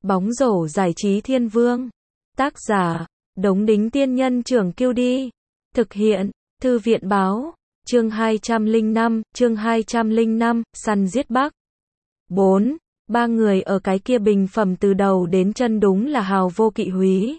Bóng rổ giải trí thiên vương. Tác giả, Đống Đính Tiên Nhân Trưởng Kiêu Đi. Thực hiện, Thư viện Báo. Chương 205, săn giết Bắc. 4. Ba người ở cái kia bình phẩm từ đầu đến chân đúng là hào vô kỵ húy.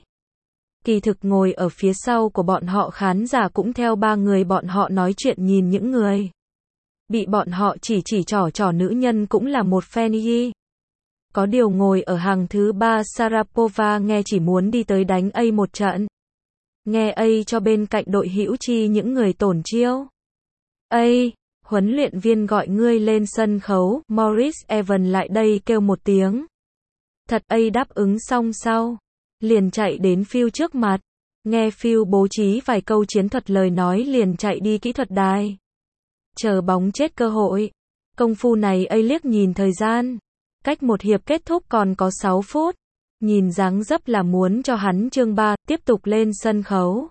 Kỳ thực ngồi ở phía sau của bọn họ khán giả cũng theo ba người bọn họ nói chuyện nhìn những người. Bị bọn họ chỉ trỏ nữ nhân cũng là một fan y. Có điều ngồi ở hàng thứ ba Sharapova nghe chỉ muốn đi tới đánh A một trận. Nghe A cho bên cạnh đội hữu chi những người tổn chiêu. A, huấn luyện viên gọi ngươi lên sân khấu, Morris Evans lại đây kêu một tiếng. Thật A đáp ứng xong sau. Liền chạy đến Phil trước mặt. Nghe Phil bố trí vài câu chiến thuật lời nói liền chạy đi kỹ thuật đài. Chờ bóng chết cơ hội. Công phu này A liếc nhìn thời gian. Cách một hiệp kết thúc còn có 6 phút. Nhìn dáng dấp là muốn cho hắn chương 3 tiếp tục lên sân khấu.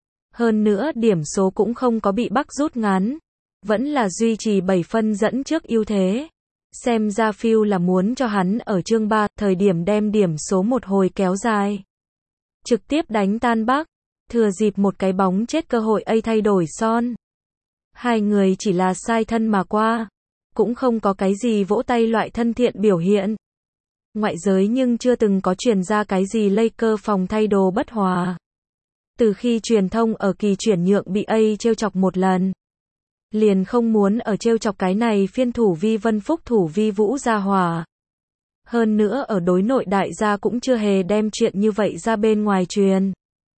Hơn nữa điểm số cũng không có bị Bắc rút ngắn. Vẫn là duy trì 7 phân dẫn trước ưu thế. Xem ra Phil là muốn cho hắn ở chương 3 thời điểm đem điểm số một hồi kéo dài. Trực tiếp đánh tan Bắc. Thừa dịp một cái bóng chết cơ hội A thay đổi son. Hai người chỉ là sai thân mà qua. Cũng không có cái gì vỗ tay loại thân thiện biểu hiện. Ngoại giới nhưng chưa từng có truyền ra cái gì Lakers phòng thay đồ bất hòa. Từ khi truyền thông ở kỳ chuyển nhượng bị A trêu chọc một lần. Liền không muốn ở trêu chọc cái này phiên thủ Vi Vân Phúc thủ Vi Vũ ra hòa. Hơn nữa ở đối nội đại gia cũng chưa hề đem chuyện như vậy ra bên ngoài truyền.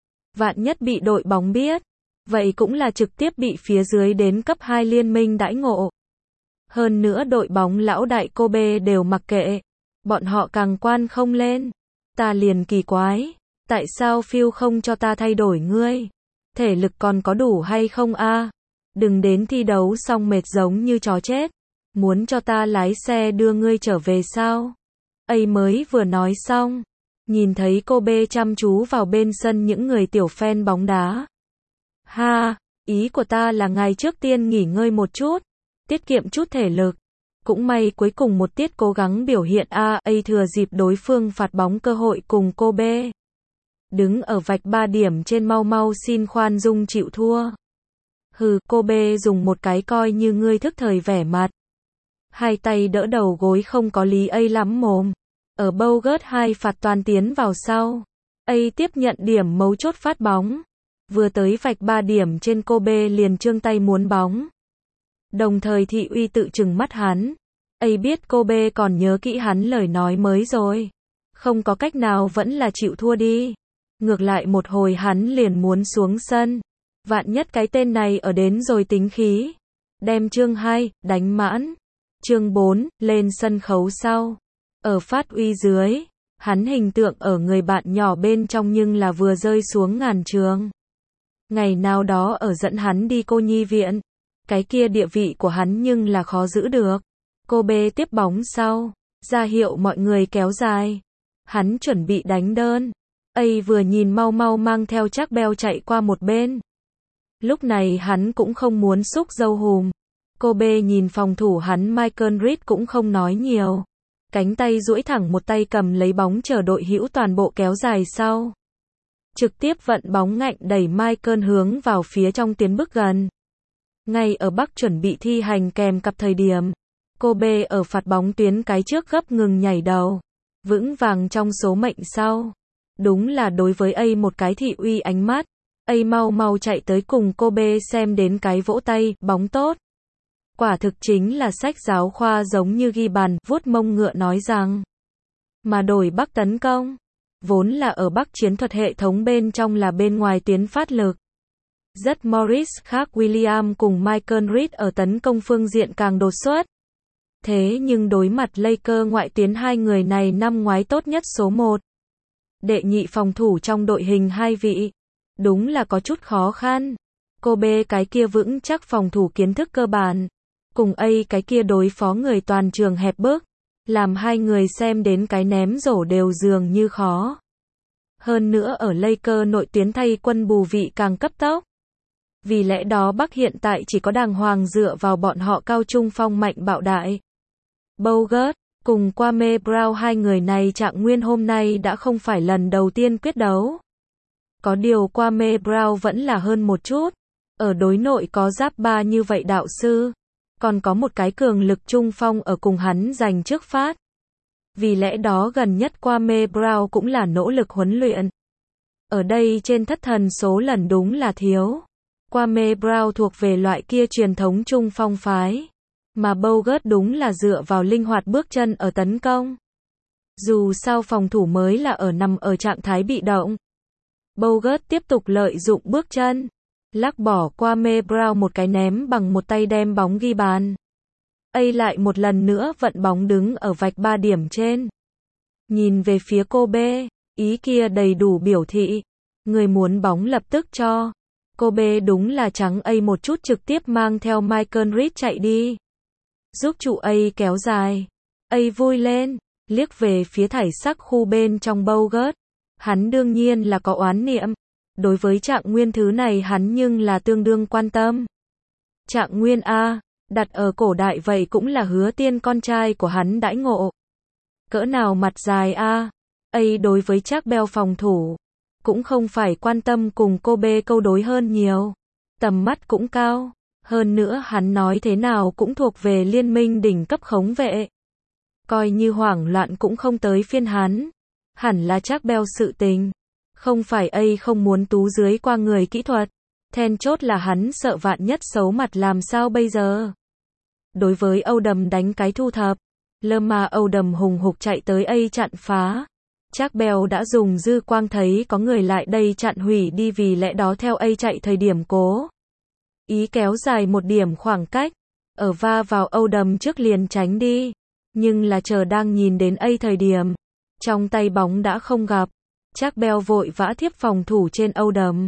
Vạn nhất bị đội bóng biết. Vậy cũng là trực tiếp bị phía dưới đến cấp 2 liên minh đãi ngộ. Hơn nữa đội bóng lão đại Kobe đều mặc kệ. Bọn họ càng quan không lên. Ta liền kỳ quái. Tại sao Phil không cho ta thay đổi ngươi? Thể lực còn có đủ hay không a? Đừng đến thi đấu xong mệt giống như chó chết. Muốn cho ta lái xe đưa ngươi trở về sao? A mới vừa nói xong. Nhìn thấy Kobe chăm chú vào bên sân những người tiểu fan bóng đá. Ha, ý của ta là ngài trước tiên nghỉ ngơi một chút. Tiết kiệm chút thể lực. Cũng may cuối cùng một tiết cố gắng biểu hiện A thừa dịp đối phương phạt bóng cơ hội cùng Kobe. Đứng ở vạch 3 điểm trên mau xin khoan dung chịu thua. Hừ, Kobe dùng một cái coi như ngươi thức thời vẻ mặt. Hai tay đỡ đầu gối không có lý A lắm mồm. Ở Bogut 2 phạt toàn tiến vào sau. A tiếp nhận điểm mấu chốt phát bóng. Vừa tới vạch 3 điểm trên Kobe liền trương tay muốn bóng. Đồng thời thị uy tự trừng mắt hắn. A biết Kobe còn nhớ kỹ hắn lời nói mới rồi. Không có cách nào vẫn là chịu thua đi. Ngược lại một hồi hắn liền muốn xuống sân. Vạn nhất cái tên này ở đến rồi tính khí. Đem chương 2, đánh mãn. Chương 4, lên sân khấu sau. Ở phát uy dưới. Hắn hình tượng ở người bạn nhỏ bên trong nhưng là vừa rơi xuống ngàn trường. Ngày nào đó ở dẫn hắn đi cô nhi viện. Cái kia địa vị của hắn nhưng là khó giữ được. Kobe tiếp bóng sau. Ra hiệu mọi người kéo dài. Hắn chuẩn bị đánh đơn. A vừa nhìn mau mang theo chắc beo chạy qua một bên. Lúc này hắn cũng không muốn xúc dâu hùm. Kobe nhìn phòng thủ hắn Michael Reed cũng không nói nhiều. Cánh tay duỗi thẳng một tay cầm lấy bóng chờ đội hữu toàn bộ kéo dài sau. Trực tiếp vận bóng ngạnh đẩy Michael hướng vào phía trong tiến bước gần. Ngay ở Bắc chuẩn bị thi hành kèm cặp thời điểm. Kobe ở phạt bóng tuyến cái trước gấp ngừng nhảy đầu. Vững vàng trong số mệnh sau. Đúng là đối với A một cái thị uy ánh mắt. A mau chạy tới cùng Kobe xem đến cái vỗ tay, bóng tốt. Quả thực chính là sách giáo khoa giống như ghi bàn, vuốt mông ngựa nói rằng. Mà đổi Bắc tấn công. Vốn là ở Bắc chiến thuật hệ thống bên trong là bên ngoài tuyến phát lực. Rất Morris khác William cùng Michael Reed ở tấn công phương diện càng đột xuất. Thế nhưng đối mặt Lakers ngoại tuyến hai người này năm ngoái tốt nhất số 1. Đệ nhị phòng thủ trong đội hình hai vị. Đúng là có chút khó khăn. Kobe cái kia vững chắc phòng thủ kiến thức cơ bản. Cùng A cái kia đối phó người toàn trường hẹp bức. Làm hai người xem đến cái ném rổ đều dường như khó. Hơn nữa ở Lakers nội tuyến thay quân bù vị càng cấp tốc. Vì lẽ đó Bắc hiện tại chỉ có đàng hoàng dựa vào bọn họ cao trung phong mạnh bạo đại. Bogut, Cùng Kwame Brown hai người này Trạng Nguyên hôm nay đã không phải lần đầu tiên quyết đấu. Có điều Kwame Brown vẫn là hơn một chút. Ở đối nội có giáp ba như vậy đạo sư. Còn có một cái cường lực trung phong ở cùng hắn giành trước phát. Vì lẽ đó gần nhất Kwame Brown cũng là nỗ lực huấn luyện. Ở đây trên thất thần số lần đúng là thiếu. Kwame Brown thuộc về loại kia truyền thống trung phong phái. Mà Bogut đúng là dựa vào linh hoạt bước chân ở tấn công. Dù sao phòng thủ mới là nằm ở trạng thái bị động. Bogut tiếp tục lợi dụng bước chân. Lắc bỏ Kwame Brown một cái ném bằng một tay đem bóng ghi bàn. Lại một lần nữa vận bóng đứng ở vạch 3 điểm trên. Nhìn về phía Kobe, ý kia đầy đủ biểu thị. Người muốn bóng lập tức cho. Kobe đúng là trắng một chút trực tiếp mang theo Michael Reed chạy đi. Giúp trụ kéo dài. Vui lên, liếc về phía thảy sắc khu bên trong Bogut. Hắn đương nhiên là có oán niệm. Đối với Trạng Nguyên thứ này hắn nhưng là tương đương quan tâm. Trạng Nguyên đặt ở cổ đại vậy cũng là Hứa Tiên con trai của hắn đãi ngộ. Cỡ nào mặt dài đối với Trác Bell phòng thủ. Cũng không phải quan tâm cùng Kobe câu đối hơn nhiều. Tầm mắt cũng cao. Hơn nữa hắn nói thế nào cũng thuộc về liên minh đỉnh cấp khống vệ. Coi như hoảng loạn cũng không tới phiên hắn. Hẳn là Trác Bell sự tình. Không phải không muốn tú dưới qua người kỹ thuật. Then chốt là hắn sợ vạn nhất xấu mặt làm sao bây giờ. Đối với Oldham đánh cái thu thập. Lerma Oldham hùng hục chạy tới chặn phá. Trác Bell đã dùng dư quang thấy có người lại đây chặn hủy đi vì lẽ đó theo chạy thời điểm cố. Ý kéo dài một điểm khoảng cách. Ở va vào Oldham trước liền tránh đi. Nhưng là chờ đang nhìn đến thời điểm. Trong tay bóng đã không gặp. Trác Bell vội vã thiếp phòng thủ trên Oldham.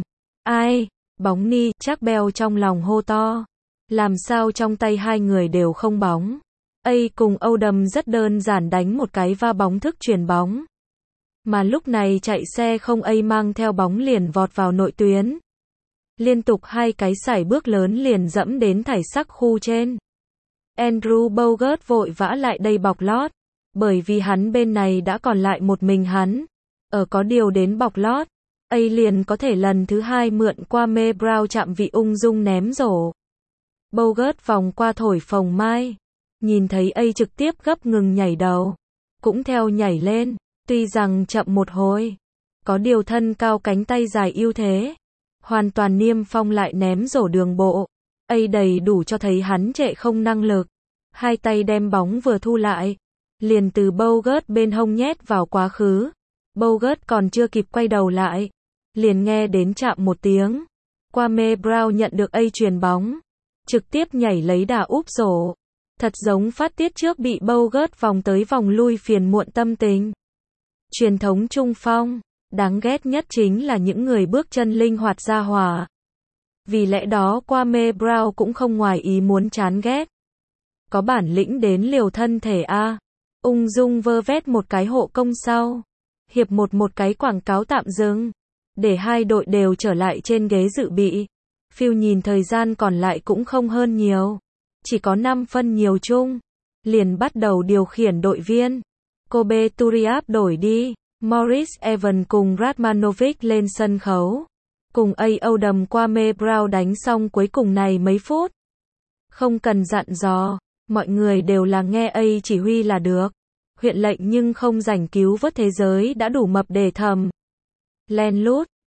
Bóng ni, Trác Bell trong lòng hô to. Làm sao trong tay hai người đều không bóng. Cùng Oldham rất đơn giản đánh một cái va bóng thức chuyển bóng. Mà lúc này chạy xe không mang theo bóng liền vọt vào nội tuyến. Liên tục hai cái sải bước lớn liền dẫm đến thảy sắc khu trên. Andrew Bogut vội vã lại đây bọc lót. Bởi vì hắn bên này đã còn lại một mình hắn. Có điều đến bọc lót. Liền có thể lần thứ hai mượn Kwame Brown chạm vị ung dung ném rổ. Bogut vòng qua thổi phồng mai. Nhìn thấy trực tiếp gấp ngừng nhảy đầu. Cũng theo nhảy lên. Tuy rằng chậm một hồi. Có điều thân cao cánh tay dài ưu thế. Hoàn toàn niêm phong lại ném rổ đường bộ. Đầy đủ cho thấy hắn trệ không năng lực. Hai tay đem bóng vừa thu lại. Liền từ Bogut bên hông nhét vào quá khứ. Bogut còn chưa kịp quay đầu lại. Liền nghe đến chạm một tiếng. Kwame Brown nhận được chuyền bóng. Trực tiếp nhảy lấy đà úp rổ. Thật giống phát tiết trước bị Bogut vòng tới vòng lui phiền muộn tâm tình. Truyền thống trung phong. Đáng ghét nhất chính là những người bước chân linh hoạt ra hỏa. Vì lẽ đó Kwame Brown cũng không ngoài ý muốn chán ghét. Có bản lĩnh đến liều thân thể ung dung vơ vét một cái hộ công sau. Hiệp một cái quảng cáo tạm dừng. Để hai đội đều trở lại trên ghế dự bị. Phil nhìn thời gian còn lại cũng không hơn nhiều. Chỉ có 5 phân nhiều chung. Liền bắt đầu điều khiển đội viên. Kobe Turiaf đổi đi. Morris Evans cùng Radmanovic lên sân khấu. Cùng Oldham Kwame Brown đánh xong cuối cùng này mấy phút. Không cần dặn dò. Mọi người đều là nghe chỉ huy là được. Huyện lệnh nhưng không rảnh cứu vớt thế giới đã đủ mập để thầm. Len lút.